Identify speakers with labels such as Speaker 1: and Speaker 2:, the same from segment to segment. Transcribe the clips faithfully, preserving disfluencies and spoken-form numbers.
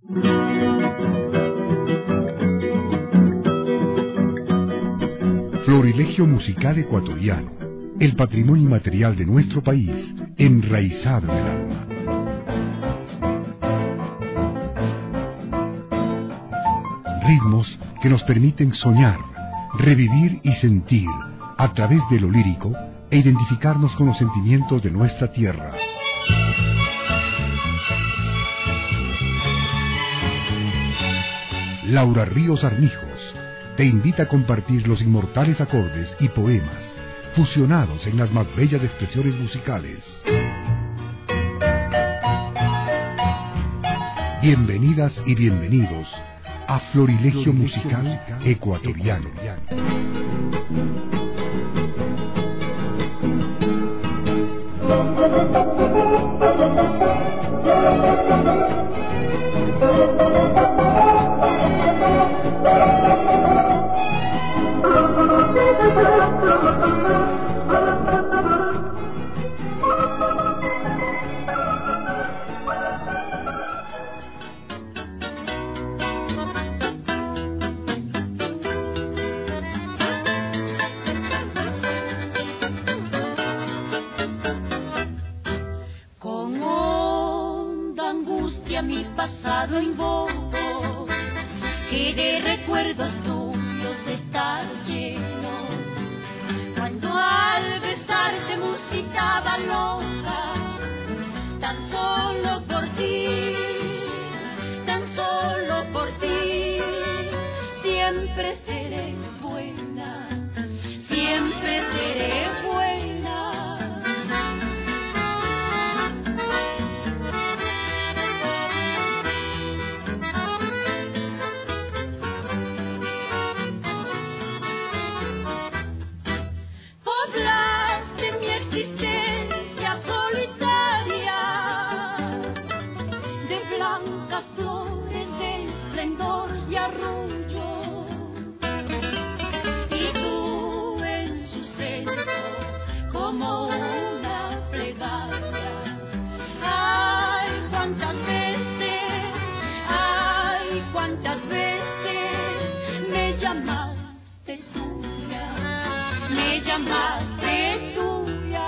Speaker 1: Florilegio musical ecuatoriano, el patrimonio inmaterial de nuestro país, enraizado en el alma. Ritmos que nos permiten soñar, revivir y sentir, a través de lo lírico, e identificarnos con los sentimientos de nuestra tierra. Laura Ríos Armijos te invita a compartir los inmortales acordes y poemas fusionados en las más bellas expresiones musicales. Bienvenidas y bienvenidos a Florilegio Musical Ecuatoriano.
Speaker 2: Con honda angustia mi pasado invoco, que de recuerdos tuyos está lleno. Cuando al besarte musitaba loca, tan solo por ti, tan solo por ti, siempre seré buena, siempre seré buena. Llamaste tuya.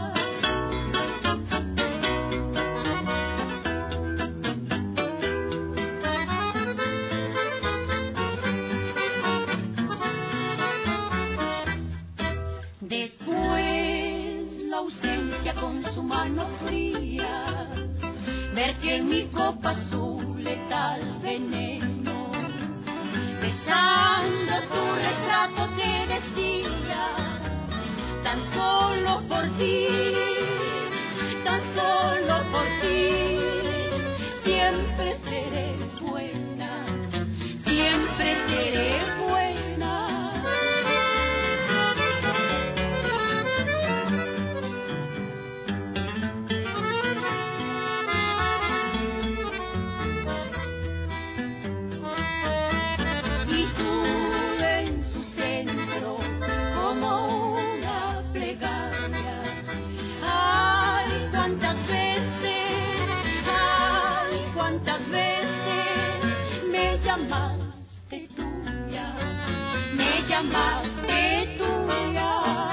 Speaker 2: Después la ausencia con su mano fría vertió en mi copa su letal veneno. Besando tu retrato te decía, tan solo por ti, tan solo por ti, siempre seré buena, siempre seré buena. Y tú en su centro, como una plegaria. Ay, cuántas veces, ay, cuántas veces me llamaste tuya, me llamaste tuya.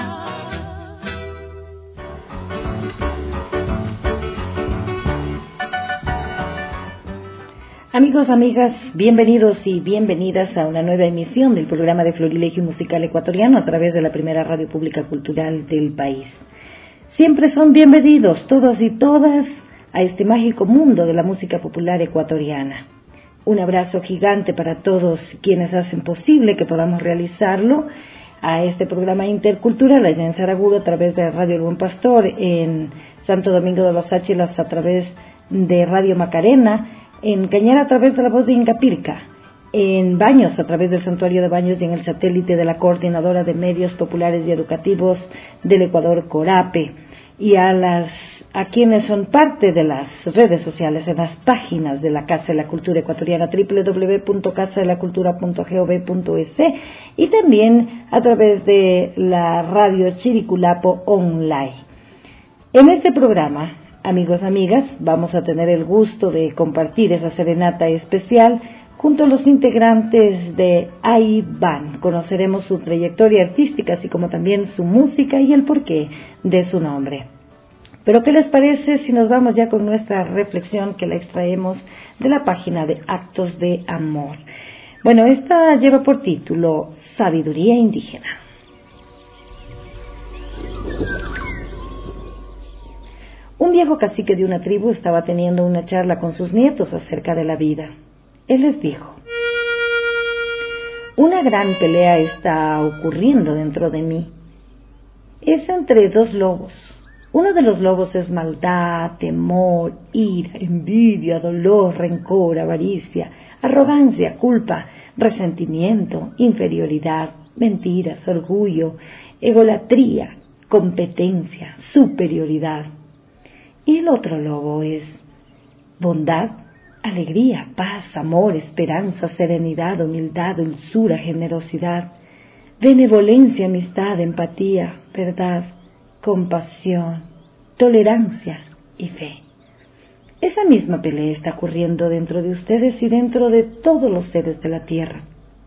Speaker 3: Amigos, amigas, bienvenidos y bienvenidas a una nueva emisión del programa de Florilegio Musical Ecuatoriano a través de la primera radio pública cultural del país. Siempre son bienvenidos todos y todas a este mágico mundo de la música popular ecuatoriana. Un abrazo gigante para todos quienes hacen posible que podamos realizarlo a este programa intercultural allá en Saraguro a través de Radio El Buen Pastor, en Santo Domingo de los Áchilas a través de Radio Macarena, en Cañar a través de la voz de Ingapirca, en Baños a través del Santuario de Baños y en el satélite de la Coordinadora de Medios Populares y Educativos del Ecuador, CORAPE, y a las a quienes son parte de las redes sociales, en las páginas de la Casa de la Cultura Ecuatoriana, doble u doble u doble u punto casa de la cultura punto gov punto es, y también a través de la radio Chiriculapo Online. En este programa Amigos, amigas, vamos a tener el gusto de compartir esa serenata especial junto a los integrantes de Ahí Van. Conoceremos su trayectoria artística, así como también su música y el porqué de su nombre. Pero ¿qué les parece si nos vamos ya con nuestra reflexión que la extraemos de la página de Actos de Amor? Bueno, esta lleva por título Sabiduría Indígena. Un viejo cacique de una tribu estaba teniendo una charla con sus nietos acerca de la vida. Él les dijo: una gran pelea está ocurriendo dentro de mí. Es entre dos lobos. Uno de los lobos es maldad, temor, ira, envidia, dolor, rencor, avaricia, arrogancia, culpa, resentimiento, inferioridad, mentiras, orgullo, egolatría, competencia, superioridad. Y el otro lobo es bondad, alegría, paz, amor, esperanza, serenidad, humildad, dulzura, generosidad, benevolencia, amistad, empatía, verdad, compasión, tolerancia y fe. Esa misma pelea está ocurriendo dentro de ustedes y dentro de todos los seres de la tierra.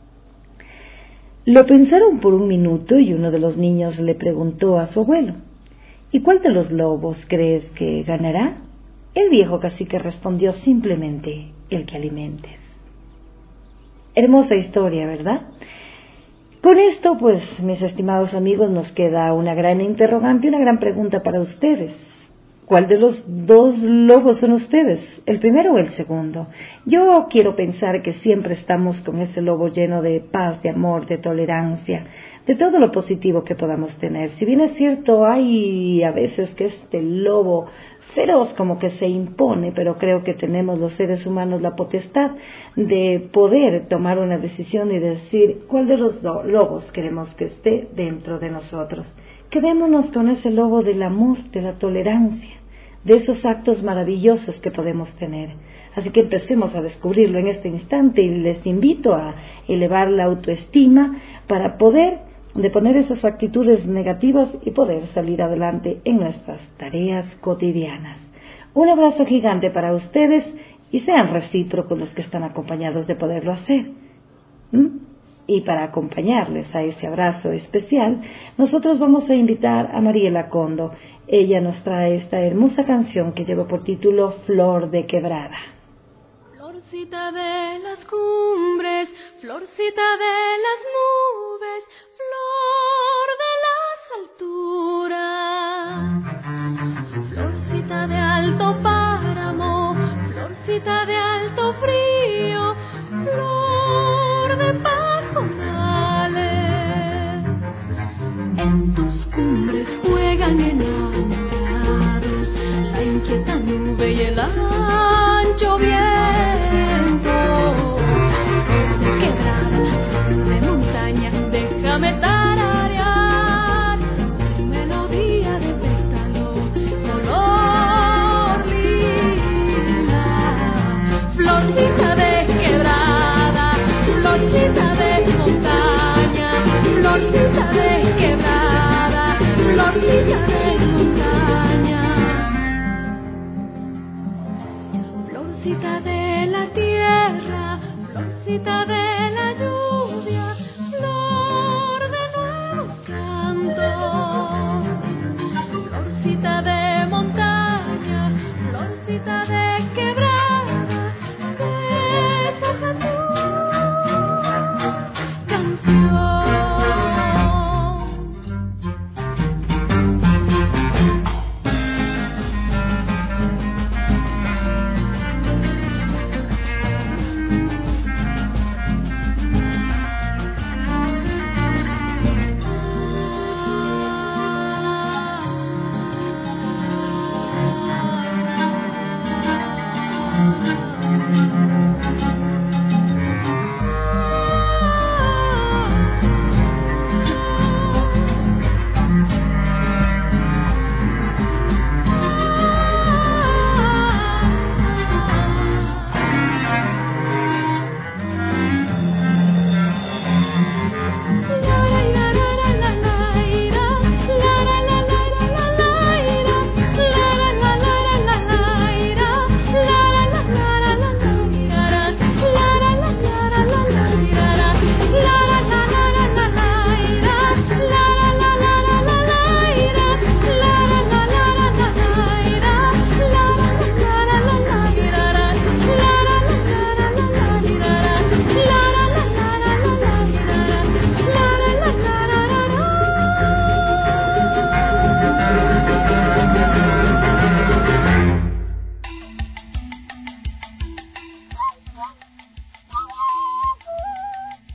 Speaker 3: Lo pensaron por un minuto y uno de los niños le preguntó a su abuelo: ¿y cuál de los lobos crees que ganará? El viejo cacique respondió simplemente: el que alimentes. Hermosa historia, ¿verdad? Con esto, pues, mis estimados amigos, nos queda una gran interrogante y una gran pregunta para ustedes. ¿Cuál de los dos lobos son ustedes? ¿El primero o el segundo? Yo quiero pensar que siempre estamos con ese lobo lleno de paz, de amor, de tolerancia, de todo lo positivo que podamos tener. Si bien es cierto, hay a veces que este lobo feroz como que se impone, pero creo que tenemos los seres humanos la potestad de poder tomar una decisión y decir cuál de los do- lobos queremos que esté dentro de nosotros. Quedémonos con ese lobo del amor, de la tolerancia, de esos actos maravillosos que podemos tener. Así que empecemos a descubrirlo en este instante y les invito a elevar la autoestima para poder de poner esas actitudes negativas y poder salir adelante en nuestras tareas cotidianas. Un abrazo gigante para ustedes y sean recíprocos los que están acompañados de poderlo hacer. ¿Mm? Y para acompañarles a ese abrazo especial, nosotros vamos a invitar a Mariela Condo. Ella nos trae esta hermosa canción que lleva por título Flor de Quebrada.
Speaker 2: Florcita de las cumbres, florcita de las nubes, flor de las alturas, florcita de alto páramo, florcita de alto frío, flor de pajonales. En tus cumbres juegan enamorados la inquieta nube y el ancho viento. Déjame tararear tu melodía de pétalo, color lila. Florcita de quebrada, florcita de montaña, florcita de quebrada, florcita de montaña. Florcita de la tierra, florcita de la lluvia, florcita de montaña, florcita de quebrada, besos a tu canción.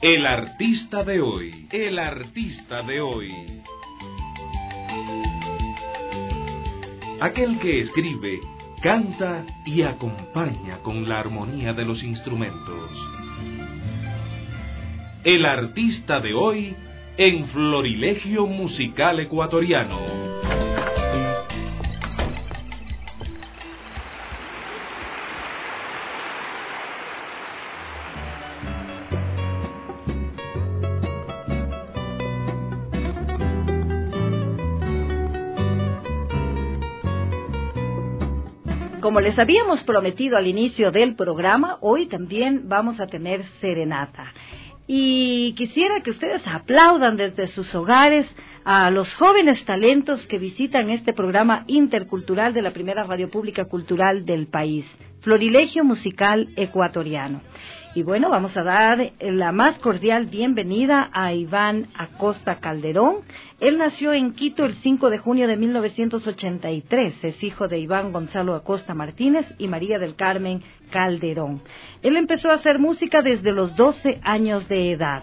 Speaker 4: El artista de hoy, el artista de hoy. Aquel que escribe, canta y acompaña con la armonía de los instrumentos. El artista de hoy en Florilegio Musical Ecuatoriano.
Speaker 3: Como les habíamos prometido al inicio del programa, hoy también vamos a tener serenata. Y quisiera que ustedes aplaudan desde sus hogares a los jóvenes talentos que visitan este programa intercultural de la primera radio pública cultural del país, Florilegio Musical Ecuatoriano. Y bueno, vamos a dar la más cordial bienvenida a Iván Acosta Calderón. Él nació en Quito el cinco de junio de mil novecientos ochenta y tres. Es hijo de Iván Gonzalo Acosta Martínez y María del Carmen Calderón. Él empezó a hacer música desde los doce años de edad.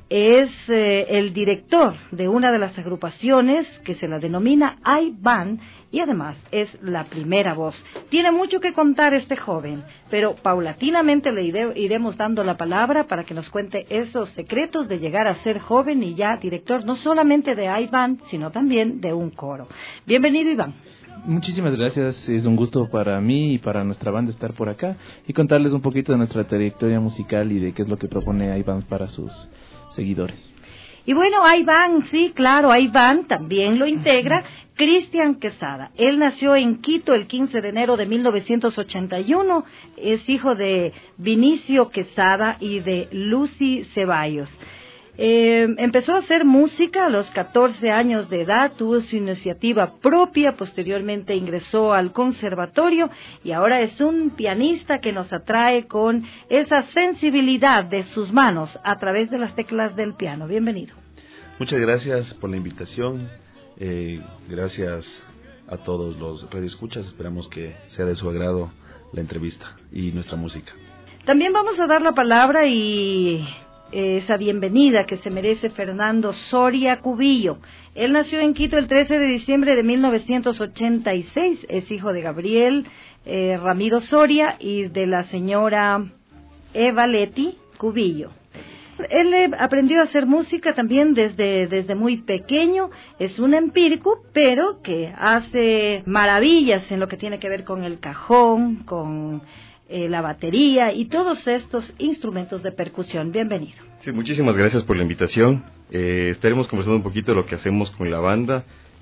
Speaker 3: Es eh, el director de una de las agrupaciones que se la denomina I-Band y además es la primera voz. Tiene mucho que contar este joven, pero paulatinamente le ire, iremos dando la palabra para que nos cuente esos secretos de llegar a ser joven y ya director no solamente de I-Band, sino también de un coro. Bienvenido, Iván.
Speaker 5: Muchísimas gracias, es un gusto para mí y para nuestra banda estar por acá y contarles un poquito de nuestra trayectoria musical y de qué es lo que propone I-Band para sus seguidores.
Speaker 3: Y bueno, I-Band, sí, claro, I-Band también lo integra Cristian Quesada. Él nació en Quito el quince de enero de mil novecientos ochenta y uno, es hijo de Vinicio Quesada y de Lucy Ceballos. Eh, empezó a hacer música a los catorce años de edad, tuvo su iniciativa propia, posteriormente ingresó al conservatorio y ahora es un pianista que nos atrae con esa sensibilidad de sus manos a través de las teclas del piano. Bienvenido.
Speaker 6: Muchas gracias por la invitación, eh, gracias a todos los radioescuchas, esperamos que sea de su agrado la entrevista y nuestra música.
Speaker 3: También vamos a dar la palabra y esa bienvenida que se merece Fernando Soria Cubillo. Él nació en Quito el trece de diciembre de mil novecientos ochenta y seis, es hijo de Gabriel eh, Ramiro Soria y de la señora Eva Leti Cubillo. Él eh, aprendió a hacer música también desde, desde muy pequeño, es un empírico, pero que hace maravillas en lo que tiene que ver con el cajón, con Eh, la batería y todos estos instrumentos de percusión. Bienvenido.
Speaker 7: Sí, muchísimas gracias por la invitación. Eh, estaremos conversando un poquito de lo que hacemos con la banda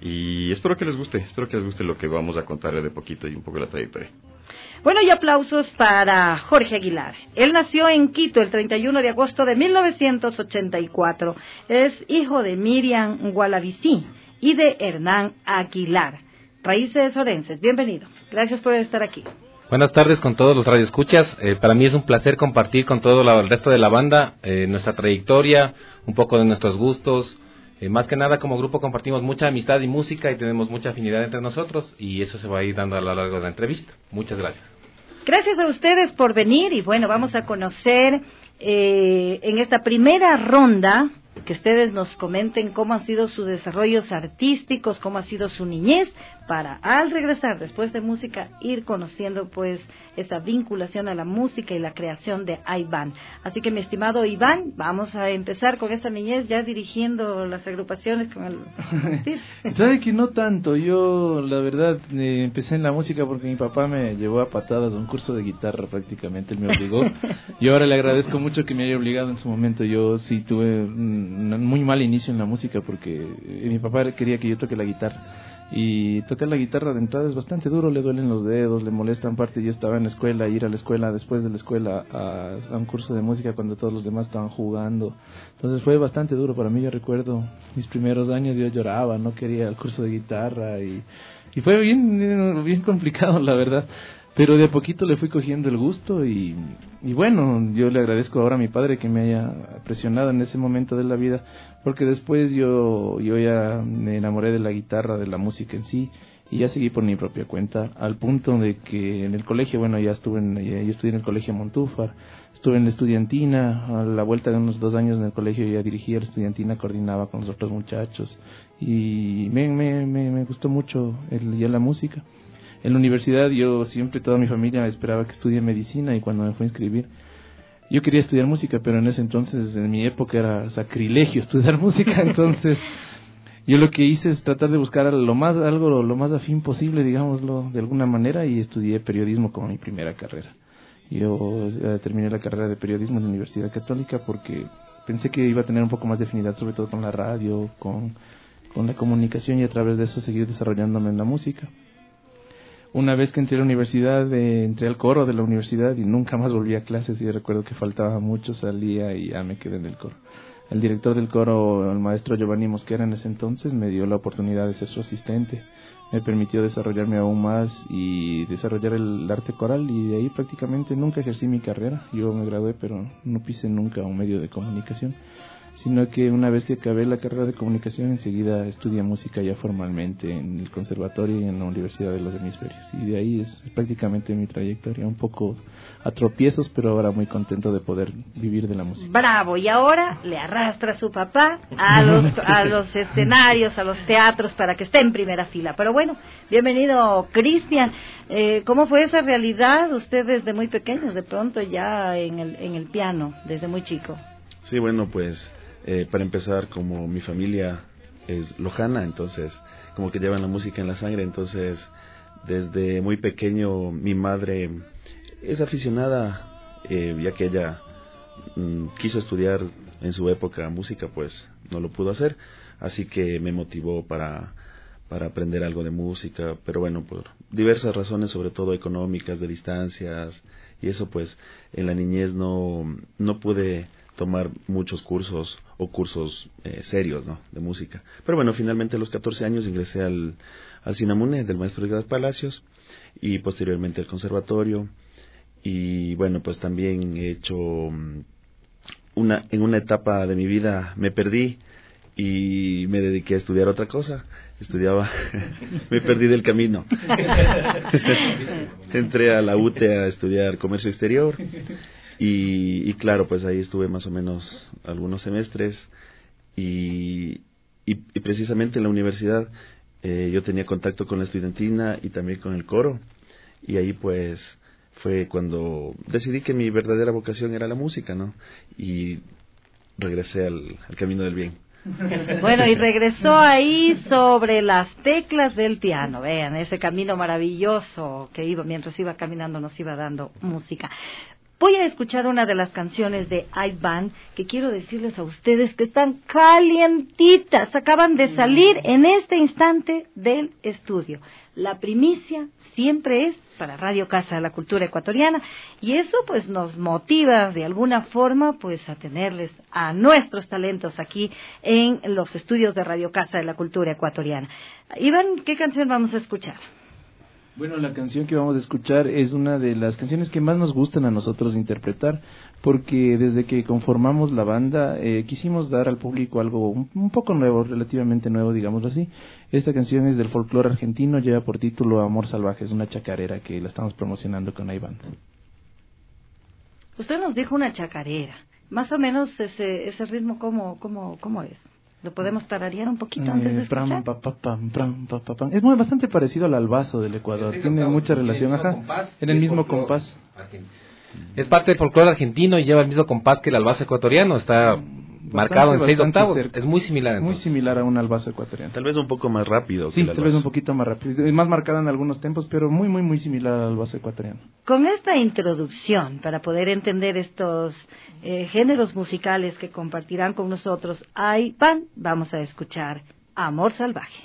Speaker 7: y espero que les guste, espero que les guste lo que vamos a contarles de poquito y un poco de la trayectoria.
Speaker 3: Bueno, y aplausos para Jorge Aguilar. Él nació en Quito el treinta y uno de agosto de mil novecientos ochenta y cuatro. Es hijo de Miriam Gualavicí y de Hernán Aguilar. Raíces orenses, bienvenido. Gracias por estar aquí.
Speaker 8: Buenas tardes con todos los radioescuchas. Eh, para mí es un placer compartir con todo la, el resto de la banda eh, nuestra trayectoria, un poco de nuestros gustos. Eh, más que nada, como grupo compartimos mucha amistad y música y tenemos mucha afinidad entre nosotros y eso se va a ir dando a lo largo de la entrevista. Muchas gracias.
Speaker 3: Gracias a ustedes por venir y bueno, vamos a conocer eh, en esta primera ronda que ustedes nos comenten cómo han sido sus desarrollos artísticos, cómo ha sido su niñez, para al regresar después de música ir conociendo pues esa vinculación a la música y la creación de I-Band. Así que mi estimado Iván, vamos a empezar con esa niñez ya dirigiendo las agrupaciones con el...
Speaker 5: Sabe que no tanto, yo la verdad eh, empecé en la música porque mi papá me llevó a patadas a un curso de guitarra prácticamente, él me obligó y ahora le agradezco mucho que me haya obligado en su momento. Yo sí tuve un muy mal inicio en la música porque eh, mi papá quería que yo toque la guitarra. Y tocar la guitarra de entrada es bastante duro, le duelen los dedos, le molestan parte. Yo estaba en la escuela, ir a la escuela, después de la escuela a, a un curso de música cuando todos los demás estaban jugando. Entonces fue bastante duro para mí. Yo recuerdo mis primeros años, yo lloraba, no quería el curso de guitarra y, y fue bien, bien complicado la verdad. Pero de a poquito le fui cogiendo el gusto y, y bueno, yo le agradezco ahora a mi padre que me haya presionado en ese momento de la vida, porque después yo, yo ya me enamoré de la guitarra, de la música en sí, y ya seguí por mi propia cuenta, al punto de que en el colegio, bueno, ya estuve en, ya, yo estudié en el colegio Montúfar, estuve en la estudiantina, a la vuelta de unos dos años en el colegio ya dirigía la estudiantina, coordinaba con los otros muchachos, y me, me, me, me gustó mucho el, ya la música. En la universidad yo siempre, toda mi familia esperaba que estudie medicina, y cuando me fui a inscribir, yo quería estudiar música, pero en ese entonces, en mi época, era sacrilegio estudiar música, entonces yo lo que hice es tratar de buscar lo más, algo lo más afín posible, digámoslo de alguna manera, y estudié periodismo como mi primera carrera. Yo eh, terminé la carrera de periodismo en la Universidad Católica porque pensé que iba a tener un poco más de afinidad, sobre todo con la radio, con, con la comunicación, y a través de eso seguir desarrollándome en la música. Una vez que entré a la universidad, eh, entré al coro de la universidad y nunca más volví a clases, y recuerdo que faltaba mucho, salía y ya me quedé en el coro. El director del coro, el maestro Giovanni Mosquera, en ese entonces me dio la oportunidad de ser su asistente. Me permitió desarrollarme aún más y desarrollar el arte coral, y de ahí prácticamente nunca ejercí mi carrera. Yo me gradué, pero no pisé nunca un medio de comunicación, sino que una vez que acabé la carrera de comunicación, enseguida estudié música ya formalmente en el conservatorio y en la Universidad de los Hemisferios, y de ahí es prácticamente mi trayectoria, un poco a tropiezos, pero ahora muy contento de poder vivir de la música.
Speaker 3: Bravo, y ahora le arrastra a su papá a los, a los escenarios, a los teatros, para que esté en primera fila. Pero bueno, bienvenido, Cristian. Eh, ¿Cómo fue esa realidad? Usted desde muy pequeño, de pronto ya en el, en el piano, desde muy chico.
Speaker 6: Sí, bueno, pues eh, para empezar, como mi familia es lojana, entonces como que llevan la música en la sangre, entonces desde muy pequeño mi madre es aficionada, eh, ya que ella mm, quiso estudiar en su época música, pues no lo pudo hacer, así que me motivó para, para aprender algo de música, pero bueno, por diversas razones, sobre todo económicas, de distancias, y eso pues en la niñez no, no pude tomar muchos cursos o cursos eh, serios, ¿no?, de música. Pero bueno, finalmente a los catorce años ingresé al, al Sinamune del maestro Edgar Palacios, y posteriormente al conservatorio. Y bueno, pues también he hecho una, en una etapa de mi vida me perdí y me dediqué a estudiar otra cosa. Estudiaba, me perdí del camino. Entré a la U T E a estudiar comercio exterior. Y, y claro, pues ahí estuve más o menos algunos semestres, y, y, y precisamente en la universidad eh, yo tenía contacto con la estudiantina y también con el coro, y ahí pues fue cuando decidí que mi verdadera vocación era la música, ¿no? Y regresé al, al camino del bien.
Speaker 3: Bueno, y regresó ahí sobre las teclas del piano. Vean, ese camino maravilloso que iba, mientras iba caminando nos iba dando música. Voy a escuchar una de las canciones de I-Band, que quiero decirles a ustedes que están calientitas, acaban de salir en este instante del estudio. La primicia siempre es para Radio Casa de la Cultura Ecuatoriana, y eso pues nos motiva de alguna forma pues a tenerles a nuestros talentos aquí en los estudios de Radio Casa de la Cultura Ecuatoriana. Iván, ¿qué canción vamos a escuchar?
Speaker 5: Bueno, la canción que vamos a escuchar es una de las canciones que más nos gustan a nosotros interpretar, porque desde que conformamos la banda eh, quisimos dar al público algo un, un poco nuevo, relativamente nuevo, digámoslo así. Esta canción es del folclore argentino, lleva por título Amor Salvaje, es una chacarera que la estamos promocionando con I-Band.
Speaker 3: Usted nos dijo una chacarera, más o menos ese, ese ritmo, ¿cómo, cómo, cómo es? ¿Lo podemos tararear un poquito antes de escuchar?
Speaker 5: Eh, pram, pa, pa, pram, pa, pa, pam. Es muy bastante parecido al albazo del Ecuador. Sí, tiene mucha relación, ajá, compás, en el mismo compás.
Speaker 8: Es parte del folclore argentino y lleva el mismo compás que el albazo ecuatoriano. Está bastante, marcado en seis octavos. Cerca. Es muy similar.
Speaker 5: Entonces. Muy similar a un albazo ecuatoriano.
Speaker 6: Tal vez un poco más rápido.
Speaker 5: Sí,
Speaker 6: que el
Speaker 5: tal vez un poquito más rápido. Más marcado en algunos tempos, pero muy, muy, muy similar al albazo ecuatoriano.
Speaker 3: Con esta introducción, para poder entender estos eh, géneros musicales que compartirán con nosotros, ahí van, vamos a escuchar Amor Salvaje.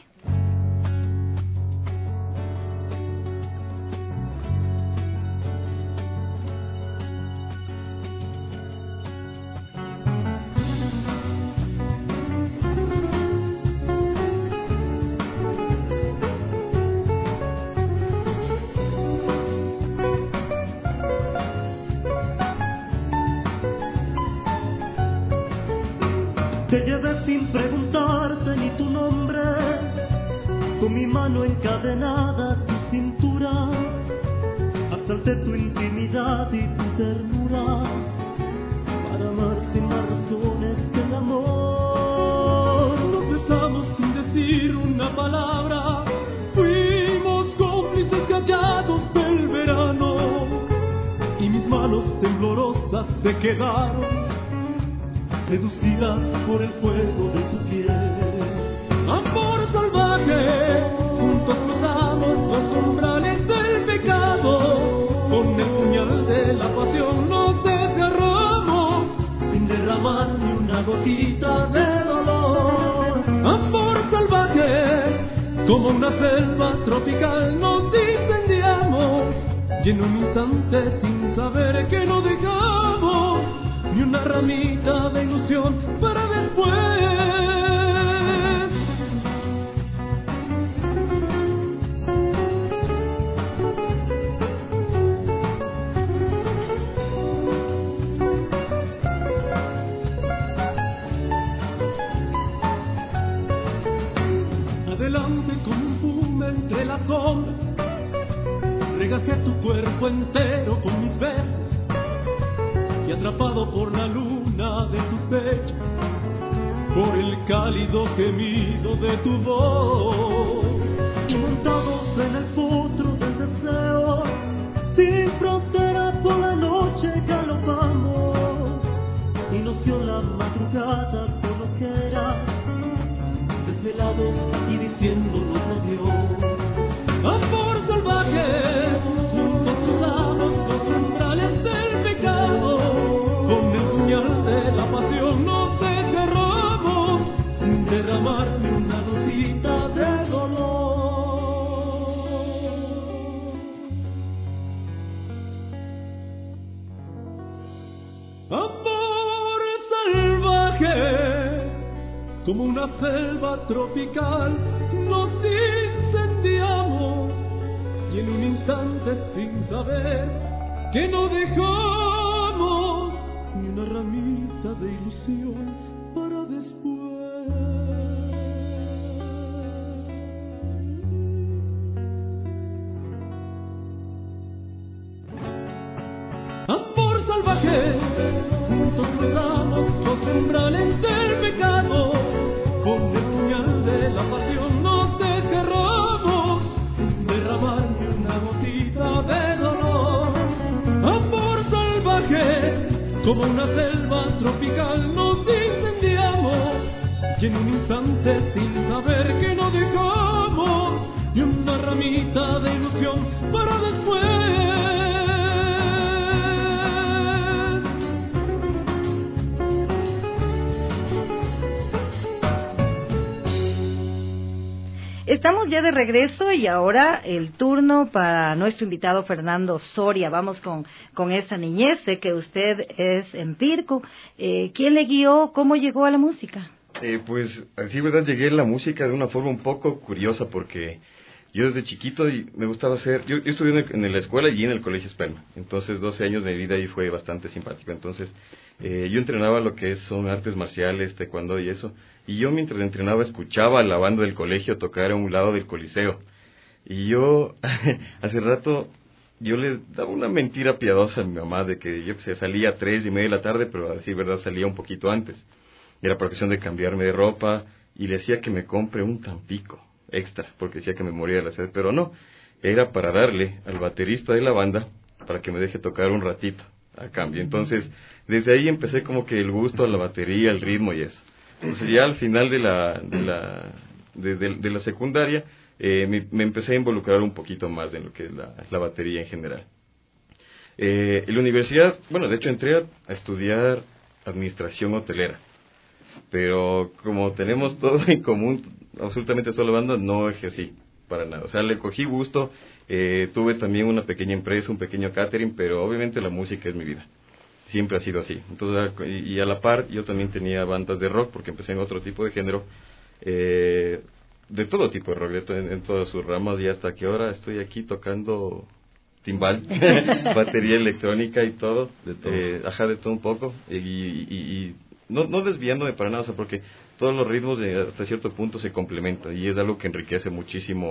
Speaker 9: Te llevé sin preguntarte ni tu nombre, tú mi mano mano encadenada a tu cintura, hacerte tu intimidad y tu ternura, para amar sin más razones que el amor. Nos besamos sin decir una palabra, fuimos cómplices callados del verano, y mis manos temblorosas se quedaron seducidas por el fuego de tu piel. Amor salvaje, juntos cruzamos los umbrales del pecado, con el puñal de la pasión nos desgarramos, sin derramar ni una gotita de dolor. Amor salvaje, como una selva tropical nos incendiamos, y en un instante sin saber que no dejamos ni una ramita de ilusión para después. Adelante como un puma entre las sombras, regajé tu cuerpo entero con mis besos, y atrapado por la luna de tus pechos, por el cálido gemido de tu voz, y montados en el potro del deseo, sin frontera por la noche galopamos, y nos dio la madrugada por lo que era, desvelados y diciéndonos adiós. Amor salvaje, juntos cruzamos los umbrales del pecado, con el puñal de la pasión nos desgarramos, sin derramar ni una gotita de dolor. Amor salvaje, como una selva tropical nos incendiamos, y en un instante sin saber que no dejamos ni una ramita de ilusión para después. Amor salvaje, juntos cruzamos los umbrales del pecado, con el puñal de la pasión nos desgarramos, sin derramar ni una gotita de dolor. Amor salvaje, como una selva tropical nos incendiamos, y en un instante sin saber que no dejamos ni una ramita de ilusión para después.
Speaker 3: Estamos ya de regreso y ahora el turno para nuestro invitado Fernando Soria. Vamos con, con esa niñez. Sé que usted es empírico. Eh, ¿Quién le guió? ¿Cómo llegó a la música?
Speaker 7: Eh, pues, así, verdad, llegué a la música de una forma un poco curiosa porque yo desde chiquito me gustaba hacer... Yo, yo estudié en, el, en la escuela y en el colegio Esperma. Entonces, doce años de mi vida ahí fue bastante simpático. Entonces, eh, yo entrenaba lo que es, son artes marciales, taekwondo y eso. Y yo mientras entrenaba escuchaba a la banda del colegio tocar a un lado del coliseo. Y yo, hace rato, yo le daba una mentira piadosa a mi mamá de que yo que sé, salía a tres y media de la tarde, pero así, verdad, salía un poquito antes. Era por cuestión de cambiarme de ropa y le decía que me compre un Tampico extra, porque decía que me moría de la sed. Pero no, era para darle al baterista de la banda para que me deje tocar un ratito a cambio. Entonces, desde ahí empecé como que el gusto a la batería, el ritmo y eso. Entonces ya al final de la de la de, de, de la secundaria eh, me, me empecé a involucrar un poquito más en lo que es la, la batería en general. Eh, en la universidad, bueno, de hecho entré a, a estudiar administración hotelera, pero como tenemos todo en común, absolutamente solo banda, no ejercí para nada. O sea, le cogí gusto, eh, tuve también una pequeña empresa, un pequeño catering, pero obviamente la música es mi vida. Siempre ha sido así. Entonces, y a la par, yo también tenía bandas de rock, porque empecé en otro tipo de género, eh, de todo tipo de rock, de to en, en todas sus ramas, y hasta que ahora estoy aquí tocando timbal, batería electrónica y todo, de todo. Eh, ajá, de todo un poco, y, y, y no, no desviándome para nada, o sea, porque todos los ritmos de, hasta cierto punto se complementan, y es algo que enriquece muchísimo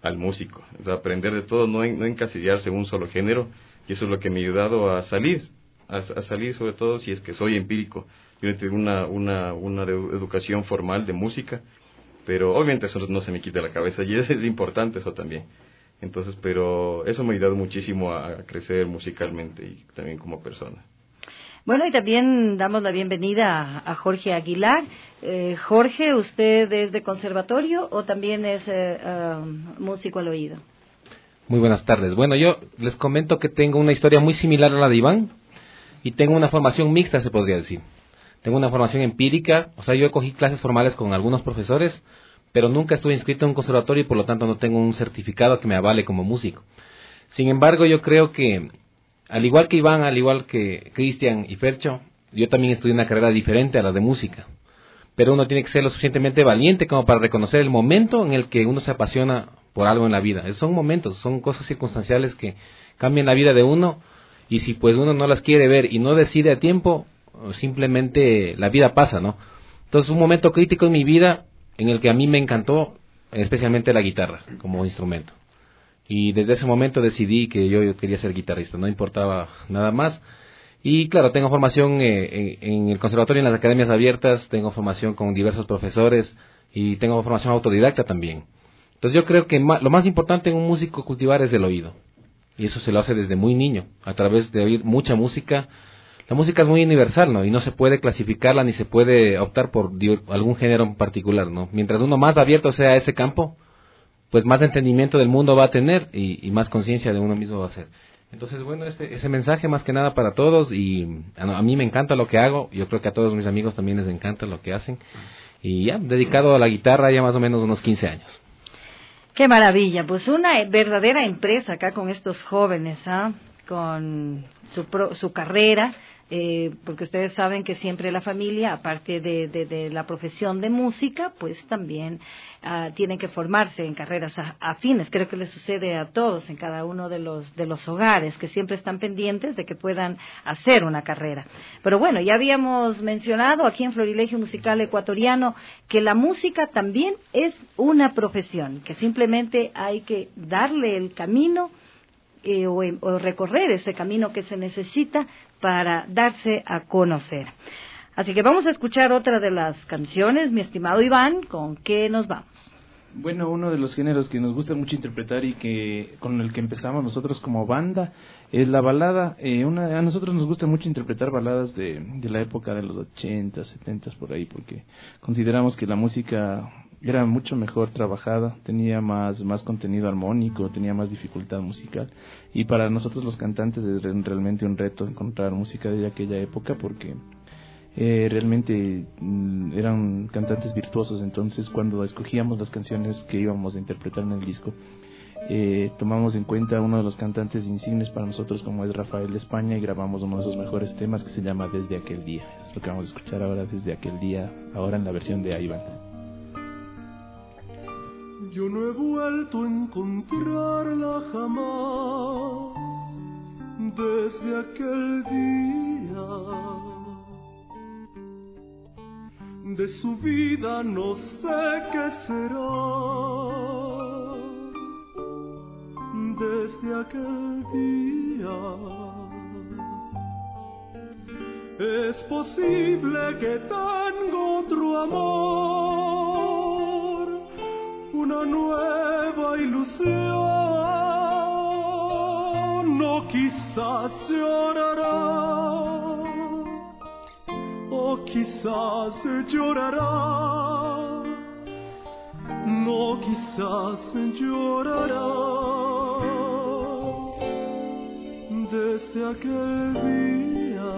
Speaker 7: al músico, o sea, aprender de todo, no, en, no encasillarse en un solo género, y eso es lo que me ha ayudado a salir, a, a salir sobre todo si es que soy empírico. Yo no tengo una, una, una educación formal de música, pero obviamente eso no se me quita de la cabeza, y eso es importante, eso también. Entonces, pero eso me ha ayudado muchísimo a crecer musicalmente y también como persona.
Speaker 3: Bueno, y también damos la bienvenida a, a Jorge Aguilar. Eh, Jorge, ¿usted es de conservatorio o también es eh, uh, músico al oído?
Speaker 8: Muy buenas tardes. Bueno, yo les comento que tengo una historia muy similar a la de Iván y tengo una formación mixta, se podría decir. Tengo una formación empírica, o sea, yo cogí clases formales con algunos profesores, pero nunca estuve inscrito en un conservatorio y por lo tanto no tengo un certificado que me avale como músico. Sin embargo, yo creo que, al igual que Iván, al igual que Cristian y Fercho, yo también estudié una carrera diferente a la de música. Pero uno tiene que ser lo suficientemente valiente como para reconocer el momento en el que uno se apasiona por algo en la vida. Esos son momentos, son cosas circunstanciales que cambian la vida de uno, y si pues uno no las quiere ver y no decide a tiempo, simplemente la vida pasa, ¿no? Entonces, un momento crítico en mi vida en el que a mí me encantó especialmente la guitarra como instrumento. Y desde ese momento decidí que yo, yo quería ser guitarrista, no importaba nada más. Y claro, tengo formación eh, en, en el conservatorio, en las academias abiertas, tengo formación con diversos profesores y tengo formación autodidacta también. Entonces yo creo que ma- lo más importante en un músico cultivar es el oído. Y eso se lo hace desde muy niño, a través de oír mucha música. La música es muy universal, ¿no? Y no se puede clasificarla ni se puede optar por di- algún género en particular, ¿no? Mientras uno más abierto sea a ese campo, pues más entendimiento del mundo va a tener y, y más conciencia de uno mismo va a hacer. Entonces, bueno, este, ese mensaje más que nada para todos, y a, a mí me encanta lo que hago, yo creo que a todos mis amigos también les encanta lo que hacen, y ya, dedicado a la guitarra ya más o menos unos quince años.
Speaker 3: ¡Qué maravilla! Pues una verdadera empresa acá con estos jóvenes, ¿ah? Con su, pro, su carrera. Eh, porque ustedes saben que siempre la familia, aparte de, de, de la profesión de música, pues también uh, tienen que formarse en carreras a, afines. Creo que les sucede a todos en cada uno de los de los hogares, que siempre están pendientes de que puedan hacer una carrera. Pero bueno, ya habíamos mencionado aquí en Florilegio Musical Ecuatoriano que la música también es una profesión, que simplemente hay que darle el camino Eh, o, o recorrer ese camino que se necesita para darse a conocer. Así que vamos a escuchar otra de las canciones, mi estimado Iván. ¿Con qué nos vamos?
Speaker 5: Bueno, uno de los géneros que nos gusta mucho interpretar y que con el que empezamos nosotros como banda es la balada. Eh, una, a nosotros nos gusta mucho interpretar baladas de, de la época de los ochenta, setenta por ahí, porque consideramos que la música era mucho mejor trabajada, tenía más más contenido armónico, tenía más dificultad musical, y para nosotros los cantantes es realmente un reto encontrar música de aquella época, porque eh, realmente mm, eran cantantes virtuosos. Entonces, cuando escogíamos las canciones que íbamos a interpretar en el disco, eh, tomamos en cuenta uno de los cantantes insignes para nosotros, como es Rafael de España, y grabamos uno de sus mejores temas que se llama Desde aquel día. Es lo que vamos a escuchar ahora, Desde aquel día, ahora en la versión de Iván.
Speaker 9: Yo no he vuelto a encontrarla jamás desde aquel día. De su vida no sé qué será desde aquel día. Es posible que tenga otro amor, una nueva ilusión. No, quizás llorará, o quizás llorará. No, quizás llorará desde aquel día.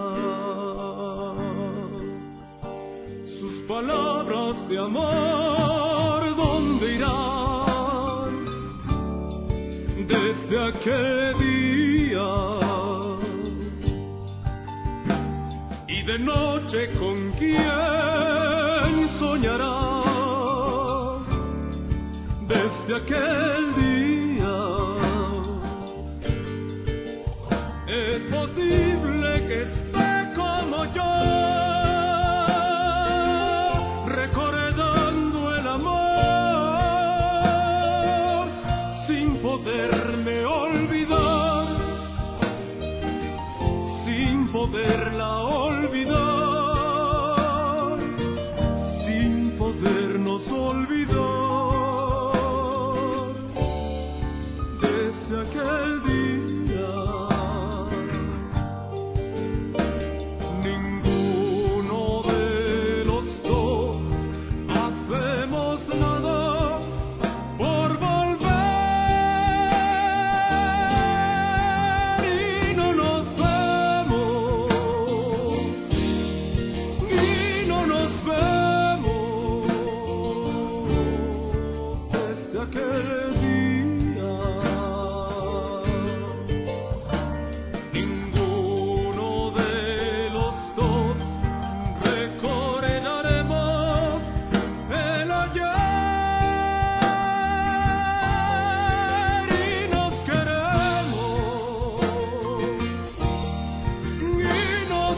Speaker 9: Sus palabras de amor, ¿dónde irán desde aquel día? Y de noche, ¿con quién soñará desde aquel día? Es posible que esté como yo, recordando el amor poderla olvidar, sin podernos olvidar. Desde aquel día, ninguno de los dos hacemos nada por volver, y no nos vemos, y no nos vemos desde aquel día. Ninguno de los dos recordaremos el ayer, y nos queremos, y nos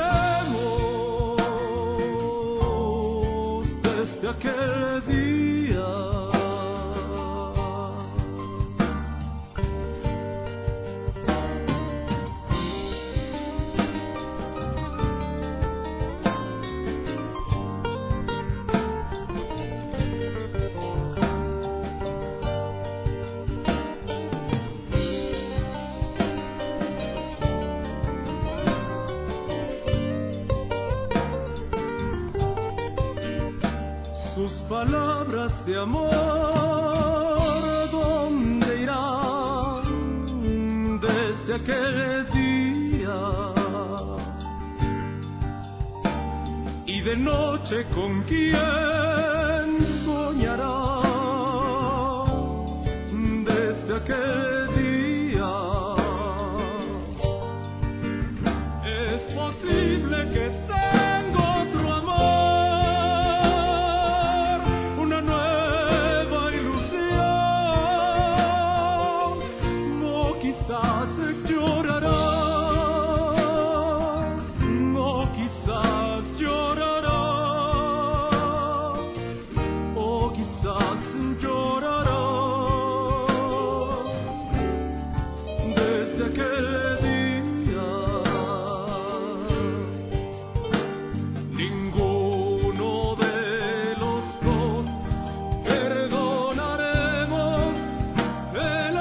Speaker 9: queremos desde aquel día. Sus palabras de amor, ¿dónde irán desde aquel día? Y de noche con quién soñará desde aquel día. Es posible que tenga otro amor, una nueva ilusión, o quizás llorará, o quizás llorará, o quizás llorará desde aquel día. Ninguno de los dos perdonaremos el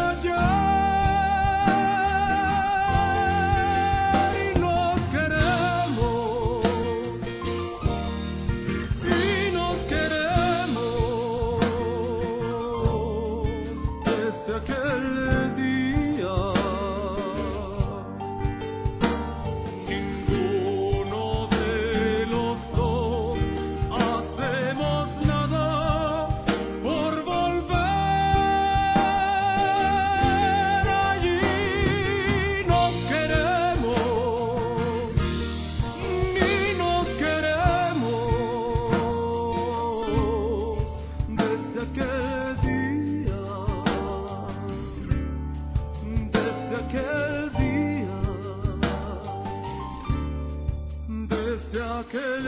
Speaker 9: ayer, y nos queremos, y nos queremos desde aquel día. Ninguno de los dos hacemos nada por volver. Allí nos queremos, ni nos queremos desde aquel día, desde aquel día, desde aquel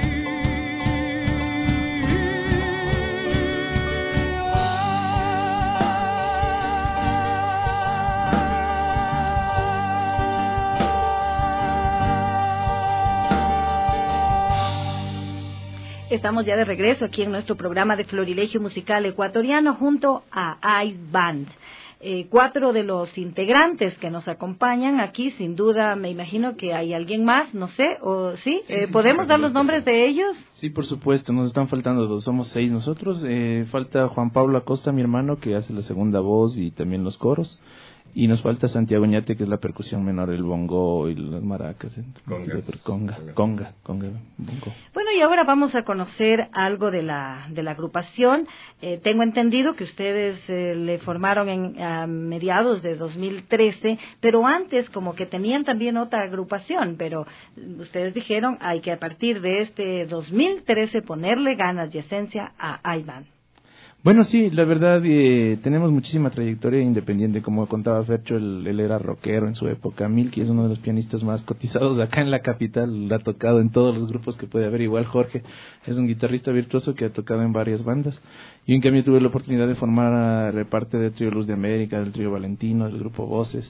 Speaker 3: Estamos ya de regreso aquí en nuestro programa de Florilegio Musical Ecuatoriano junto a Ice Band. Eh, cuatro de los integrantes que nos acompañan aquí, sin duda, me imagino que hay alguien más, no sé, o sí,
Speaker 5: Sí,
Speaker 3: eh,
Speaker 5: sí,
Speaker 3: ¿podemos
Speaker 5: sí,
Speaker 3: dar
Speaker 5: sí,
Speaker 3: los
Speaker 5: sí.
Speaker 3: nombres de ellos?
Speaker 5: Sí, por supuesto, nos están faltando dos, somos seis nosotros. Eh, falta Juan Pablo Acosta, mi hermano, que hace la segunda voz y también los coros. Y nos falta Santiago Ñate, que es la percusión menor, el bongo y las maracas. ¿eh?
Speaker 7: Conga.
Speaker 5: Conga, conga, conga, bongo.
Speaker 3: Bueno, y ahora vamos a conocer algo de la de la agrupación. Eh, tengo entendido que ustedes eh, le formaron en a mediados de dos mil trece, pero antes como que tenían también otra agrupación, pero ustedes dijeron hay que a partir de este dos mil trece ponerle ganas y esencia a Ivan.
Speaker 5: Bueno, sí, la verdad, eh, tenemos muchísima trayectoria independiente, como contaba Fercho, él, él era rockero en su época. Milky es uno de los pianistas más cotizados acá en la capital, ha tocado en todos los grupos que puede haber. Igual Jorge es un guitarrista virtuoso que ha tocado en varias bandas. Yo en cambio tuve la oportunidad de formar a, parte del trío Luz de América, del trío Valentino, del grupo Voces.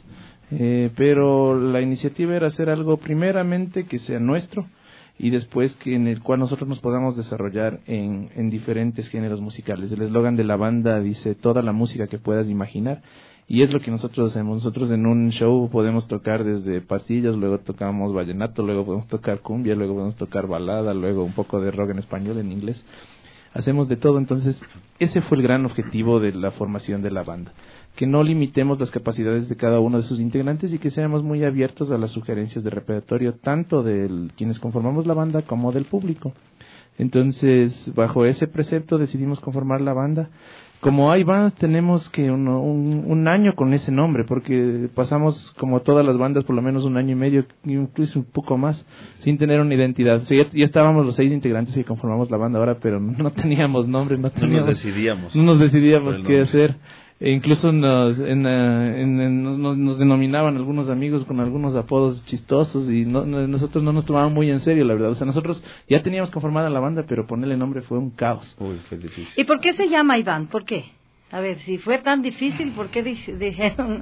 Speaker 5: Eh, pero la iniciativa era hacer algo primeramente que sea nuestro y después que en el cual nosotros nos podamos desarrollar en, en diferentes géneros musicales. El eslogan de la banda dice toda la música que puedas imaginar. Y es lo que nosotros hacemos. Nosotros en un show podemos tocar desde pastillas, luego tocamos vallenato, luego podemos tocar cumbia, luego podemos tocar balada, luego un poco de rock en español, en inglés. Hacemos de todo. Entonces, ese fue el gran objetivo de la formación de la banda. Que no limitemos las capacidades de cada uno de sus integrantes y que seamos muy abiertos a las sugerencias de repertorio, tanto de quienes conformamos la banda como del público. Entonces, bajo ese precepto decidimos conformar la banda. Como hay band, tenemos que un, un, un año con ese nombre, porque pasamos como todas las bandas por lo menos un año y medio, incluso un poco más, sin tener una identidad. O sea, ya, ya estábamos los seis integrantes que conformamos la banda ahora, pero no teníamos nombre, no teníamos,
Speaker 6: no nos decidíamos,
Speaker 5: no nos decidíamos qué hacer. E incluso nos, en, en, en, nos, nos denominaban algunos amigos con algunos apodos chistosos y no, no, nosotros no nos tomaban muy en serio, la verdad. O sea, nosotros ya teníamos conformada la banda, pero ponerle nombre fue un caos.
Speaker 6: Uy, fue difícil.
Speaker 3: ¿Y por qué se llama Iván? ¿Por qué? A ver, si fue tan difícil, ¿por qué dijeron?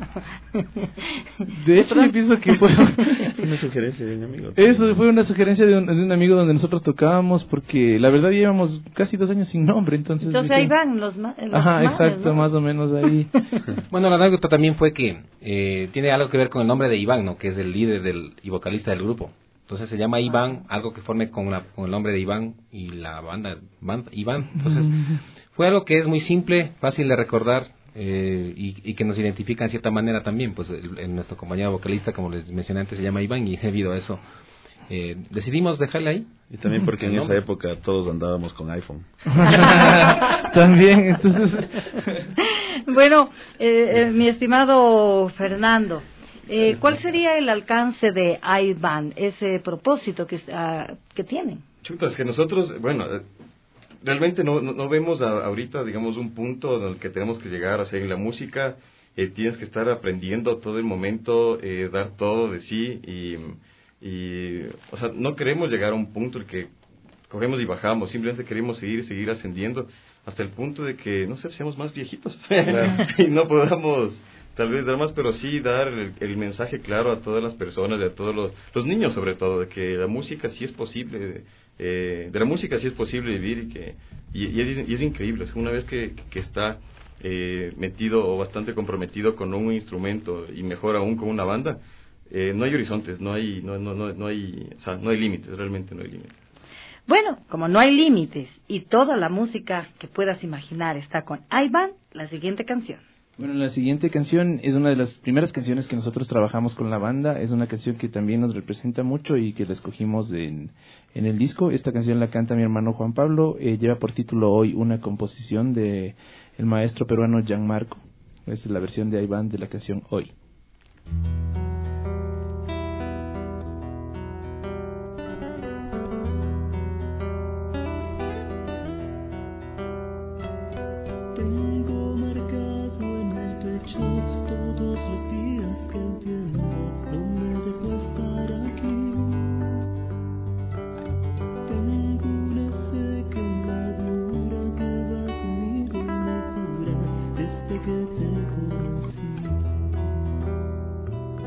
Speaker 5: De hecho, yo pienso que fue
Speaker 6: una sugerencia de un amigo.
Speaker 5: Eso fue una sugerencia de un, de un amigo donde nosotros tocábamos, porque la verdad llevamos casi dos años sin nombre, entonces...
Speaker 3: Entonces ahí van los, ma los
Speaker 5: Ajá,
Speaker 3: males,
Speaker 5: exacto,
Speaker 3: ¿no?
Speaker 5: más o menos ahí.
Speaker 8: Bueno, la anécdota también fue que eh, tiene algo que ver con el nombre de Iván, ¿no? Que es el líder del, y vocalista del grupo. Entonces se llama Iván, algo que forme con, la, con el nombre de Iván y la banda, banda Iván. Entonces fue algo que es muy simple, fácil de recordar. Eh, y, y que nos identifica en cierta manera también, pues el, el, nuestro compañero vocalista, como les mencioné antes, se llama Iván, y debido a eso eh, decidimos dejarle ahí.
Speaker 6: Y también porque en esa época todos andábamos con iPhone.
Speaker 5: También, entonces...
Speaker 3: Bueno, eh, eh, mi estimado Fernando, eh, ¿cuál sería el alcance de Iván, ese propósito que, uh, que tienen?
Speaker 7: Chuta, es que nosotros, bueno... Realmente no, no, no vemos a, ahorita, digamos, un punto en el que tenemos que llegar. O sea, en la música eh, tienes que estar aprendiendo todo el momento, eh, dar todo de sí y, y, o sea, no queremos llegar a un punto en el que cogemos y bajamos. Simplemente queremos seguir, seguir ascendiendo hasta el punto de que, no sé, seamos más viejitos y no podamos tal vez dar más, pero sí dar el, el mensaje claro a todas las personas, a todos los, los niños sobre todo, de que la música sí es posible, de, Eh, de la música sí es posible vivir y que y, y, es, y es increíble. Es una vez que, que está eh, metido o bastante comprometido con un instrumento y mejor aún con una banda, eh, no hay horizontes, no hay no no no, no hay o sea, no hay límites, realmente no hay límites.
Speaker 3: Bueno, como no hay límites y toda la música que puedas imaginar está con Iván, la siguiente canción.
Speaker 5: Bueno, la siguiente canción es una de las primeras canciones que nosotros trabajamos con la banda. Es una canción que también nos representa mucho y que la escogimos en, en el disco. Esta canción la canta mi hermano Juan Pablo. Eh, lleva por título Hoy, una composición de el maestro peruano Gianmarco. Esta es la versión de Iván de la canción Hoy.
Speaker 9: Todos los días que el tiempo no me dejó estar aquí. Tengo una fe que madura, que va conmigo y me cura desde que te conocí.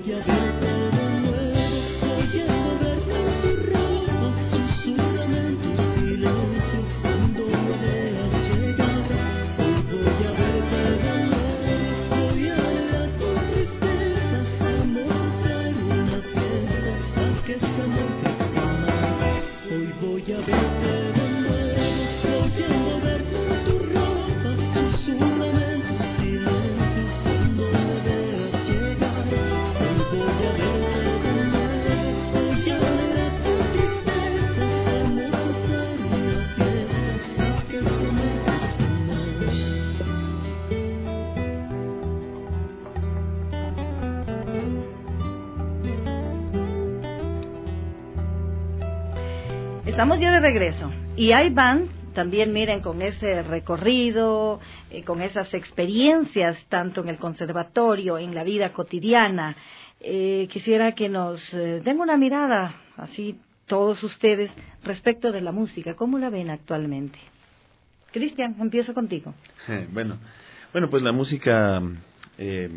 Speaker 3: Estamos ya de regreso y ahí van también, miren, con ese recorrido, eh, con esas experiencias tanto en el conservatorio, en la vida cotidiana. Eh, quisiera que nos eh, den una mirada, así todos ustedes, respecto de la música. ¿Cómo la ven actualmente? Cristian, empiezo contigo.
Speaker 6: Bueno, bueno, pues la música, eh,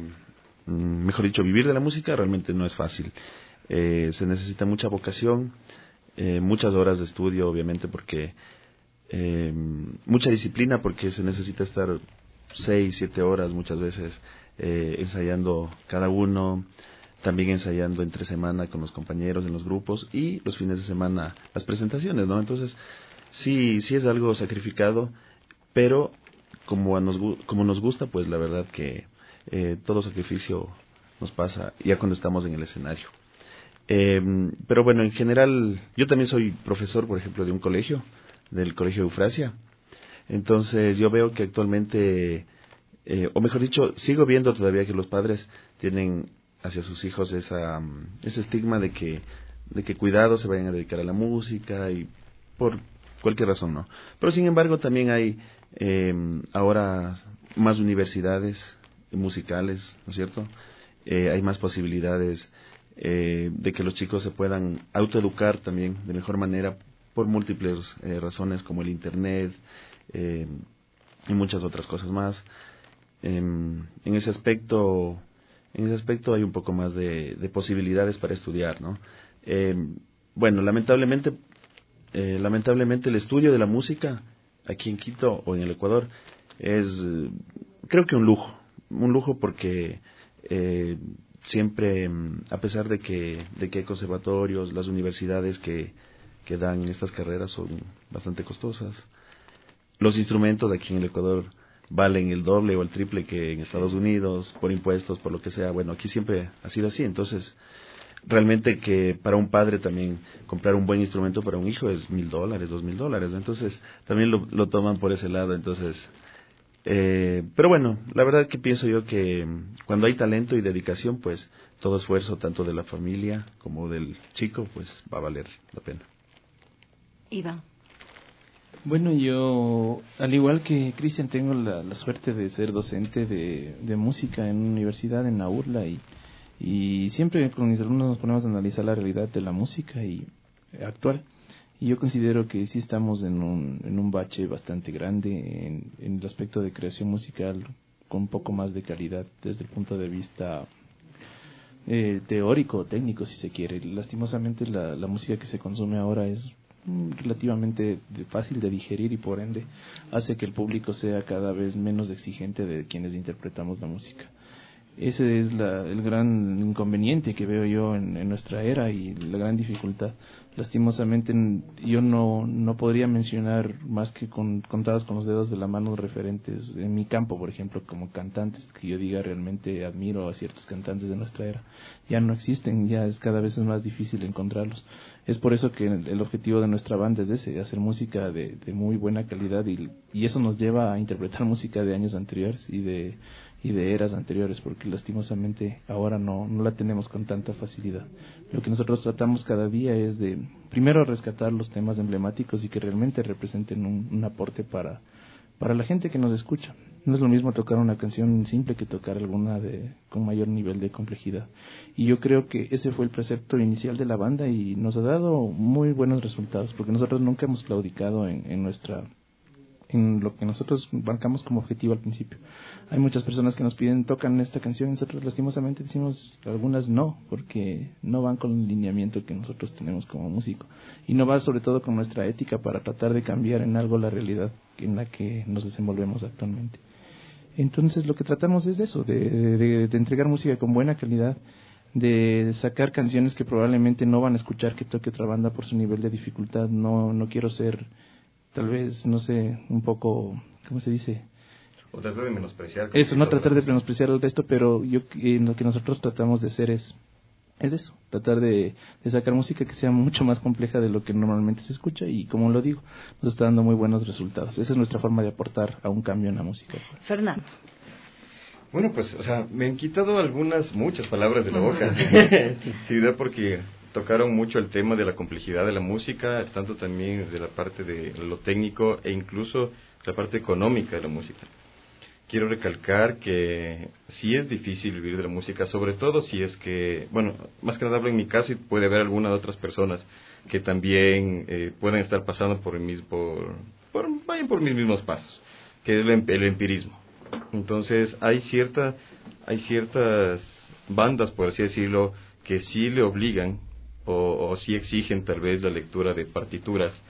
Speaker 6: mejor dicho, vivir de la música realmente no es fácil. Eh, se necesita mucha vocación. Eh, muchas horas de estudio, obviamente, porque eh, mucha disciplina, porque se necesita estar seis, siete horas muchas veces eh, ensayando cada uno, también ensayando entre semana con los compañeros en los grupos y los fines de semana las presentaciones, ¿no? Entonces, sí, sí es algo sacrificado, pero como, a nos, como nos gusta, pues la verdad que eh, todo sacrificio nos pasa ya cuando estamos en el escenario. Eh, pero bueno, en general, yo también soy profesor, por ejemplo, de un colegio, del Colegio Eufrasia. Entonces, yo veo que actualmente, eh, o mejor dicho, sigo viendo todavía que los padres tienen hacia sus hijos esa, ese estigma de que, de que cuidado se vayan a dedicar a la música y por cualquier razón, ¿no? Pero sin embargo, también hay eh, ahora más universidades musicales, ¿no es cierto? Eh, hay más posibilidades Eh, de que los chicos se puedan autoeducar también de mejor manera por múltiples eh, razones como el internet eh, y muchas otras cosas más. Eh, en ese aspecto, en ese aspecto hay un poco más de, de posibilidades para estudiar, ¿no? Eh, bueno, lamentablemente, eh, lamentablemente el estudio de la música aquí en Quito o en el Ecuador es, eh, creo que un lujo, un lujo porque eh, siempre, a pesar de que de que hay conservatorios, las universidades que, que dan estas carreras son bastante costosas. Los instrumentos aquí en el Ecuador valen el doble o el triple que en Estados Unidos, por impuestos, por lo que sea. Bueno, aquí siempre ha sido así. Entonces, realmente que para un padre también comprar un buen instrumento para un hijo es mil dólares, dos mil dólares. Entonces, también lo, lo toman por ese lado. Entonces, Eh, pero bueno, la verdad que pienso yo que cuando hay talento y dedicación, pues todo esfuerzo, tanto de la familia como del chico, pues va a valer la pena.
Speaker 3: Iván.
Speaker 5: Bueno, yo, al igual que Cristian, tengo la, la suerte de ser docente de, de música en una universidad, en la URLA, y, y siempre con mis alumnos nos ponemos a analizar la realidad de la música y eh, actual. Y yo considero que sí estamos en un, en un bache bastante grande en, en el aspecto de creación musical, con un poco más de calidad desde el punto de vista eh, teórico o técnico, si se quiere. Lastimosamente la, la música que se consume ahora es relativamente de, fácil de digerir y por ende hace que el público sea cada vez menos exigente de quienes interpretamos la música. Ese es la, el gran inconveniente que veo yo en, en nuestra era y la gran dificultad. Lastimosamente yo no, no podría mencionar más que con, contadas con los dedos de la mano referentes en mi campo, por ejemplo, como cantantes que yo diga realmente admiro a ciertos cantantes de nuestra era. Ya no existen, ya es cada vez es más difícil encontrarlos. Es por eso que el, el objetivo de nuestra banda es ese, hacer música de, de muy buena calidad y, y eso nos lleva a interpretar música de años anteriores y de y de eras anteriores, porque lastimosamente ahora no, no la tenemos con tanta facilidad. Lo que nosotros tratamos cada día es de, primero, rescatar los temas emblemáticos y que realmente representen un, un aporte para, para la gente que nos escucha. No es lo mismo tocar una canción simple que tocar alguna de con mayor nivel de complejidad. Y yo creo que ese fue el precepto inicial de la banda y nos ha dado muy buenos resultados, porque nosotros nunca hemos claudicado en, en nuestra en lo que nosotros marcamos como objetivo al principio. Hay muchas personas que nos piden, tocan esta canción, y nosotros lastimosamente decimos algunas no, porque no van con el lineamiento que nosotros tenemos como músico, y no va sobre todo con nuestra ética para tratar de cambiar en algo la realidad en la que nos desenvolvemos actualmente. Entonces lo que tratamos es de eso, de, de, de entregar música con buena calidad, de sacar canciones que probablemente no van a escuchar que toque otra banda por su nivel de dificultad. No, no quiero ser, tal vez, no sé, un poco, ¿cómo se dice?
Speaker 7: O tratar de menospreciar.
Speaker 5: Eso, no tratar de menospreciar al resto, pero yo eh, lo que nosotros tratamos de hacer es, es eso, tratar de, de sacar música que sea mucho más compleja de lo que normalmente se escucha, y como lo digo, nos está dando muy buenos resultados. Esa es nuestra forma de aportar a un cambio en la música.
Speaker 3: Fernando.
Speaker 7: Bueno, pues, o sea, me han quitado algunas, muchas palabras de la boca. Sí, ¿verdad? Porque tocaron mucho el tema de la complejidad de la música, tanto también de la parte de lo técnico e incluso la parte económica de la música. Quiero recalcar que sí es difícil vivir de la música, sobre todo si es que, bueno, más que nada hablo en mi caso y puede haber algunas otras personas que también eh, pueden estar pasando por, mis, por, por, vayan por mis mismos pasos, que es el, el empirismo. Entonces hay cierta, hay ciertas bandas, por así decirlo, que sí le obligan o, o sí exigen tal vez la lectura de partituras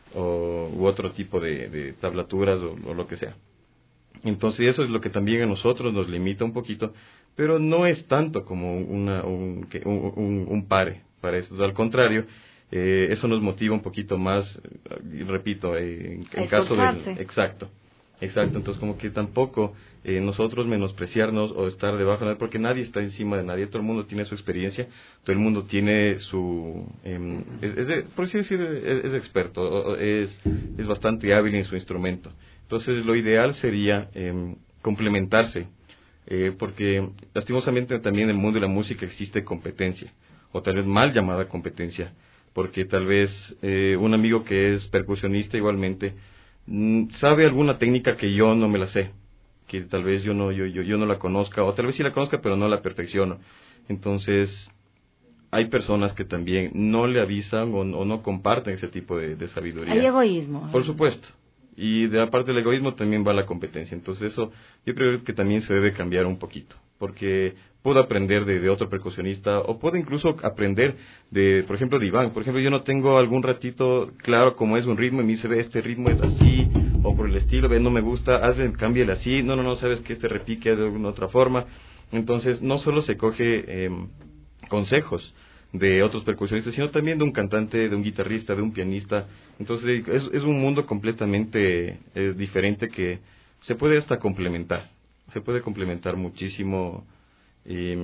Speaker 7: o, u otro tipo de, de tablaturas o, o lo que sea. Entonces eso es lo que también a nosotros nos limita un poquito, pero no es tanto como una, un, un, un pare para eso. Al contrario, eh, eso nos motiva un poquito más, repito, eh, en, en caso del... Exacto. Exacto, entonces como que tampoco eh, nosotros menospreciarnos o estar debajo de nadie, porque nadie está encima de nadie, todo el mundo tiene su experiencia, todo el mundo tiene su, eh, es, es de, por así decir, es, es experto, es, es bastante hábil en su instrumento. Entonces lo ideal sería eh, complementarse, eh, porque lastimosamente también en el mundo de la música existe competencia, o tal vez mal llamada competencia, porque tal vez eh, un amigo que es percusionista igualmente, sabe alguna técnica que yo no me la sé, que tal vez yo no yo, yo yo no la conozca, o tal vez sí la conozca pero no la perfecciono. Entonces hay personas que también no le avisan o, o no comparten ese tipo de, de sabiduría.
Speaker 3: Hay egoísmo.
Speaker 7: Por supuesto. Y de aparte del egoísmo también va la competencia. Entonces eso yo creo que también se debe cambiar un poquito, porque puedo aprender de, de otro percusionista, o puedo incluso aprender de, por ejemplo, de Iván. Por ejemplo, yo no tengo algún ratito claro cómo es un ritmo y me dice, ve, este ritmo es así, o por el estilo, ve, no me gusta, hazle, cámbiale así, no, no, no, sabes que este repique de alguna otra forma. Entonces no solo se coge eh, consejos de otros percusionistas, sino también de un cantante, de un guitarrista, de un pianista. Entonces es, es un mundo completamente eh, diferente que se puede hasta complementar, se puede complementar muchísimo, y,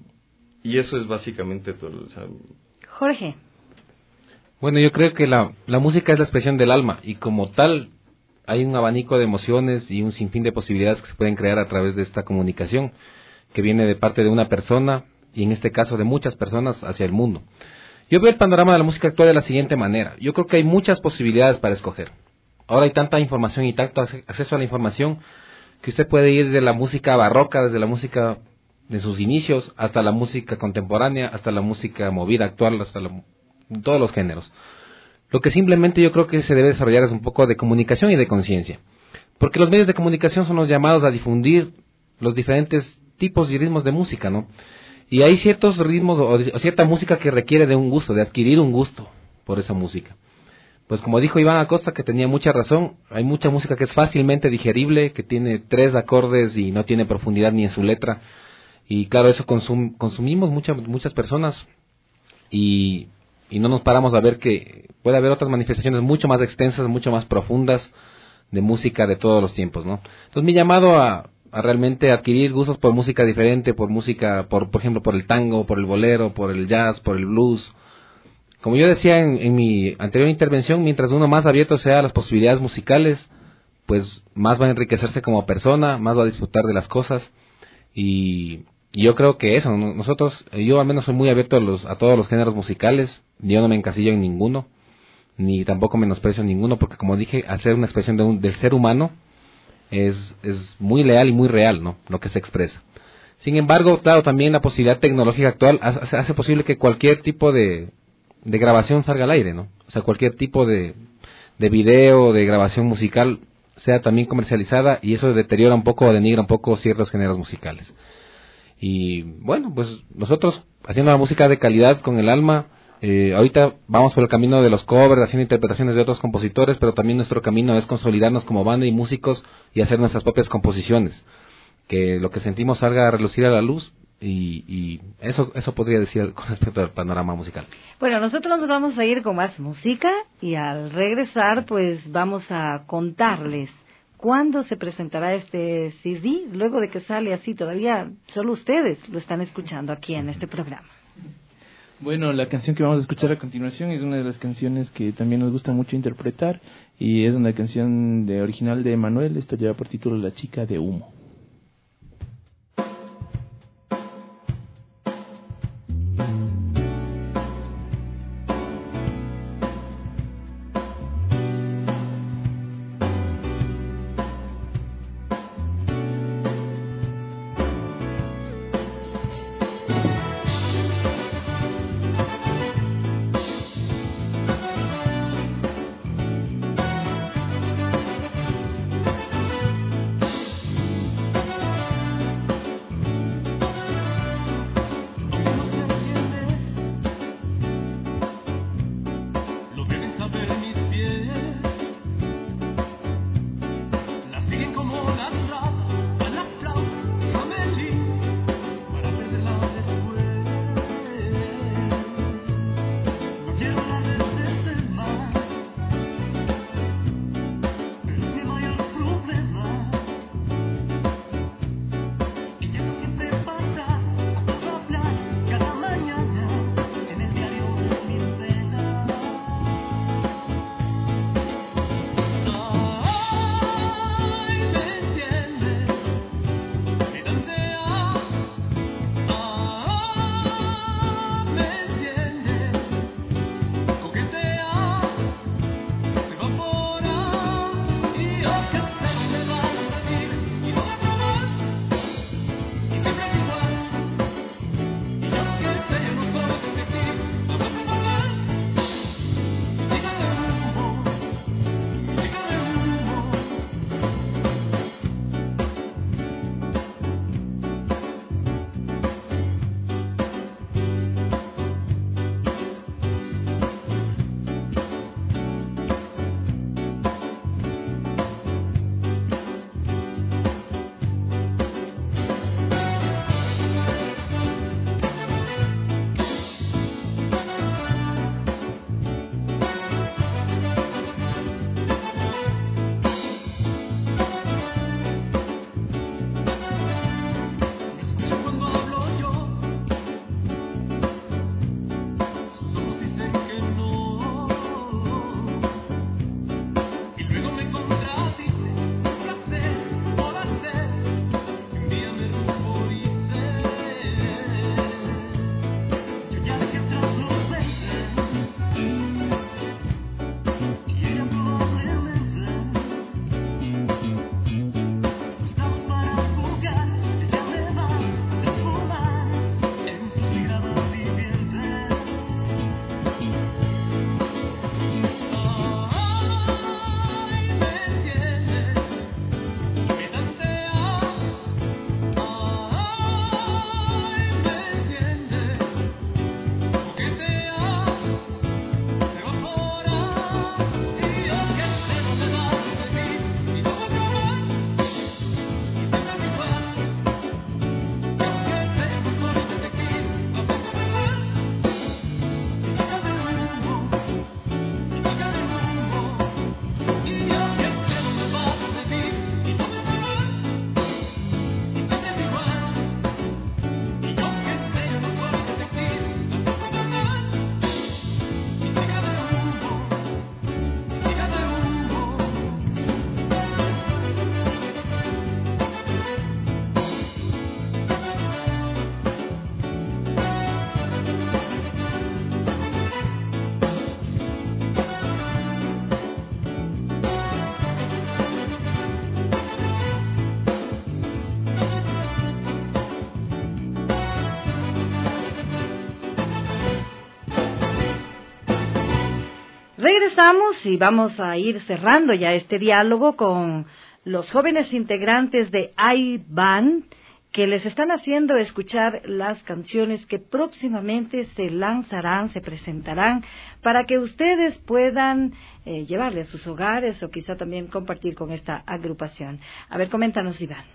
Speaker 7: y eso es básicamente todo. O sea,
Speaker 3: Jorge.
Speaker 8: Bueno, yo creo que la, la música es la expresión del alma, y como tal hay un abanico de emociones y un sinfín de posibilidades que se pueden crear a través de esta comunicación, que viene de parte de una persona, y en este caso de muchas personas, hacia el mundo. Yo veo el panorama de la música actual de la siguiente manera. Yo creo que hay muchas posibilidades para escoger. Ahora hay tanta información y tanto acceso a la información que usted puede ir desde la música barroca, desde la música de sus inicios, hasta la música contemporánea, hasta la música movida actual, hasta la, todos los géneros. Lo que simplemente yo creo que se debe desarrollar es un poco de comunicación y de conciencia. Porque los medios de comunicación son los llamados a difundir los diferentes tipos y ritmos de música, ¿no? Y hay ciertos ritmos o, o cierta música que requiere de un gusto, de adquirir un gusto por esa música. Pues como dijo Iván Acosta, que tenía mucha razón, hay mucha música que es fácilmente digerible, que tiene tres acordes y no tiene profundidad ni en su letra. Y claro, eso consum, consumimos muchas muchas personas y, y no nos paramos a ver que puede haber otras manifestaciones mucho más extensas, mucho más profundas de música de todos los tiempos, ¿no? Entonces mi llamado a... a realmente adquirir gustos por música diferente, por música, por por ejemplo, por el tango, por el bolero, por el jazz, por el blues. Como yo decía en, en mi anterior intervención, mientras uno más abierto sea a las posibilidades musicales, pues más va a enriquecerse como persona, más va a disfrutar de las cosas. Y, y yo creo que eso, nosotros, yo al menos soy muy abierto a, los, a todos los géneros musicales, yo no me encasillo en ninguno, ni tampoco menosprecio ninguno, porque como dije, al ser una expresión de un, del ser humano, Es, es muy leal y muy real, ¿no?, lo que se expresa. Sin embargo, claro, también la posibilidad tecnológica actual hace, hace posible que cualquier tipo de, de grabación salga al aire, ¿no? O sea, cualquier tipo de, de video, de grabación musical sea también comercializada y eso deteriora un poco o denigra un poco ciertos géneros musicales. Y bueno, pues nosotros haciendo la música de calidad con el alma, eh, ahorita vamos por el camino de los covers, haciendo interpretaciones de otros compositores, pero también nuestro camino es consolidarnos como banda y músicos y hacer nuestras propias composiciones, que lo que sentimos salga a relucir a la luz. Y, y eso eso podría decir con respecto al panorama musical.
Speaker 3: Bueno, nosotros nos vamos a ir con más música y al regresar pues vamos a contarles cuándo se presentará este C D, luego de que sale así, todavía solo ustedes lo están escuchando aquí en este programa.
Speaker 5: Bueno, la canción que vamos a escuchar a continuación es una de las canciones que también nos gusta mucho interpretar y es una canción de original de Emanuel, esto lleva por título La chica de humo.
Speaker 3: Regresamos y vamos a ir cerrando ya este diálogo con los jóvenes integrantes de I-Band, que les están haciendo escuchar las canciones que próximamente se lanzarán, se presentarán, para que ustedes puedan eh, llevarle a sus hogares o quizá también compartir con esta agrupación. A ver, coméntanos, Iván.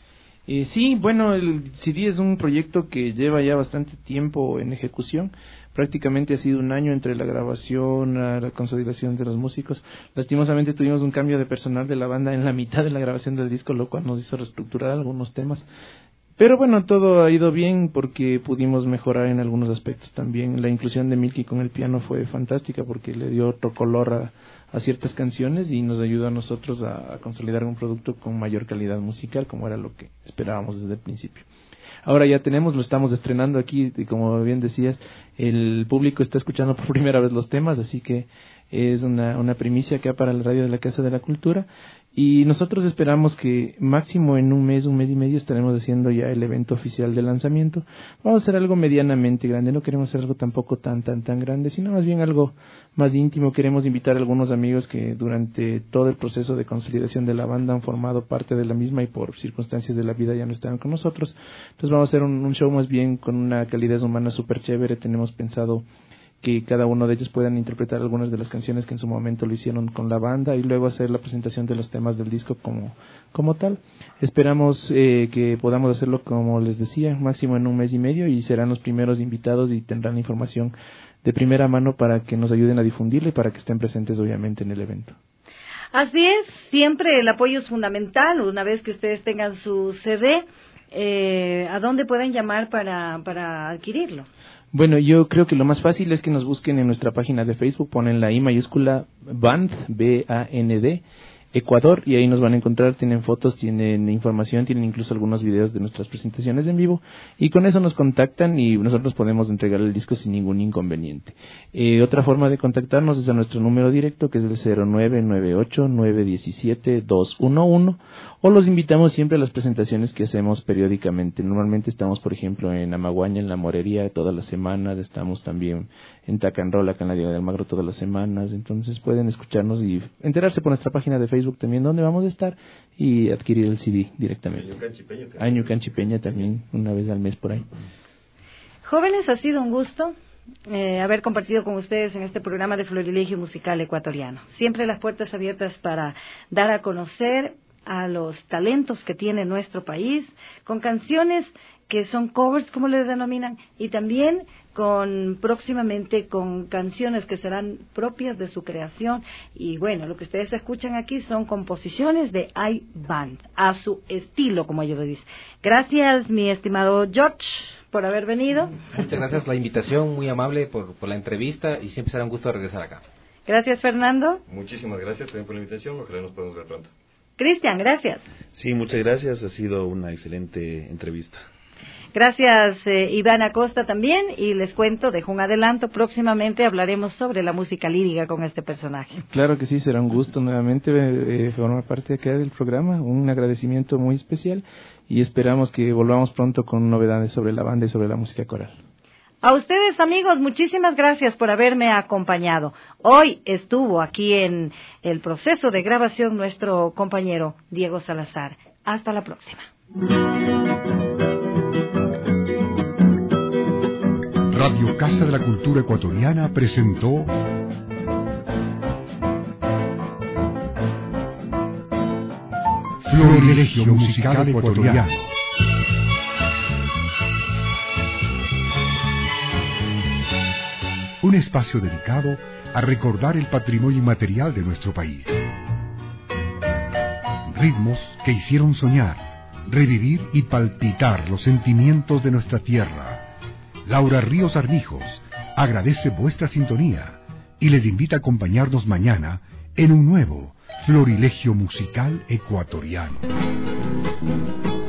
Speaker 5: Eh, sí, bueno, el C D es un proyecto que lleva ya bastante tiempo en ejecución. Prácticamente ha sido un año entre la grabación, la consolidación de los músicos. Lastimosamente tuvimos un cambio de personal de la banda en la mitad de la grabación del disco, lo cual nos hizo reestructurar algunos temas. Pero bueno, todo ha ido bien porque pudimos mejorar en algunos aspectos también. La inclusión de Milky con el piano fue fantástica porque le dio otro color a, a ciertas canciones y nos ayudó a nosotros a, a consolidar un producto con mayor calidad musical, como era lo que esperábamos desde el principio. Ahora ya tenemos, lo estamos estrenando aquí y como bien decías, el público está escuchando por primera vez los temas, así que es una, una primicia acá para la radio de la Casa de la Cultura. Y nosotros esperamos que máximo en un mes, un mes y medio estaremos haciendo ya el evento oficial de lanzamiento. Vamos a hacer algo medianamente grande, no queremos hacer algo tampoco tan, tan, tan grande, sino más bien algo más íntimo. Queremos invitar a algunos amigos que durante todo el proceso de consolidación de la banda han formado parte de la misma y por circunstancias de la vida ya no están con nosotros. Entonces vamos a hacer un, un show más bien con una calidez humana súper chévere. Tenemos pensado que cada uno de ellos puedan interpretar algunas de las canciones que en su momento lo hicieron con la banda y luego hacer la presentación de los temas del disco como, como tal. Esperamos eh, que podamos hacerlo, como les decía, máximo en un mes y medio, y serán los primeros invitados y tendrán información de primera mano para que nos ayuden a difundirla y para que estén presentes obviamente en el evento.
Speaker 3: Así es, siempre el apoyo es fundamental. Una vez que ustedes tengan su C D, eh, ¿a dónde pueden llamar para, para adquirirlo?
Speaker 5: Bueno, yo creo que lo más fácil es que nos busquen en nuestra página de Facebook, ponen la I mayúscula Band, B A N D, Ecuador, y ahí nos van a encontrar. Tienen fotos, tienen información, tienen incluso algunos videos de nuestras presentaciones en vivo, y con eso nos contactan y nosotros podemos entregar el disco sin ningún inconveniente. Eh, otra forma de contactarnos es a nuestro número directo, que es el cero nueve nueve ocho nueve uno siete dos uno uno, o los invitamos siempre a las presentaciones que hacemos periódicamente. Normalmente estamos, por ejemplo, en Amaguaña, en La Morería, todas las semanas. Estamos también en Tacanrola, acá en la Diego de Almagro, todas las semanas. Entonces pueden escucharnos y enterarse por nuestra página de Facebook también dónde vamos a estar y adquirir el C D directamente. Año Canchipeña también, una vez al mes por ahí.
Speaker 3: Jóvenes, ha sido un gusto eh, haber compartido con ustedes en este programa de Florilegio Musical Ecuatoriano. Siempre las puertas abiertas para dar a conocer a los talentos que tiene nuestro país, con canciones que son covers, como les denominan, y también con próximamente con canciones que serán propias de su creación. Y bueno, lo que ustedes escuchan aquí son composiciones de I-Band, a su estilo, como ellos lo dicen. Gracias, mi estimado George, por haber venido.
Speaker 8: Muchas gracias por la invitación, muy amable por, por la entrevista, y siempre será un gusto regresar acá.
Speaker 3: Gracias, Fernando.
Speaker 7: Muchísimas gracias también por la invitación, ojalá nos podamos ver pronto.
Speaker 3: Cristian, gracias.
Speaker 6: Sí, muchas gracias, ha sido una excelente entrevista.
Speaker 3: Gracias, eh, Iván Acosta también, y les cuento, dejo un adelanto, próximamente hablaremos sobre la música lírica con este personaje.
Speaker 5: Claro que sí, será un gusto nuevamente eh, formar parte acá del programa, un agradecimiento muy especial, y esperamos que volvamos pronto con novedades sobre la banda y sobre la música coral.
Speaker 3: A ustedes, amigos, muchísimas gracias por haberme acompañado. Hoy estuvo aquí en el proceso de grabación nuestro compañero Diego Salazar. Hasta la próxima.
Speaker 1: Radio Casa de la Cultura Ecuatoriana presentó Florilegio Musical Ecuatoriano. Un espacio dedicado a recordar el patrimonio inmaterial de nuestro país. Ritmos que hicieron soñar, revivir y palpitar los sentimientos de nuestra tierra. Laura Ríos Armijos agradece vuestra sintonía y les invita a acompañarnos mañana en un nuevo Florilegio Musical Ecuatoriano.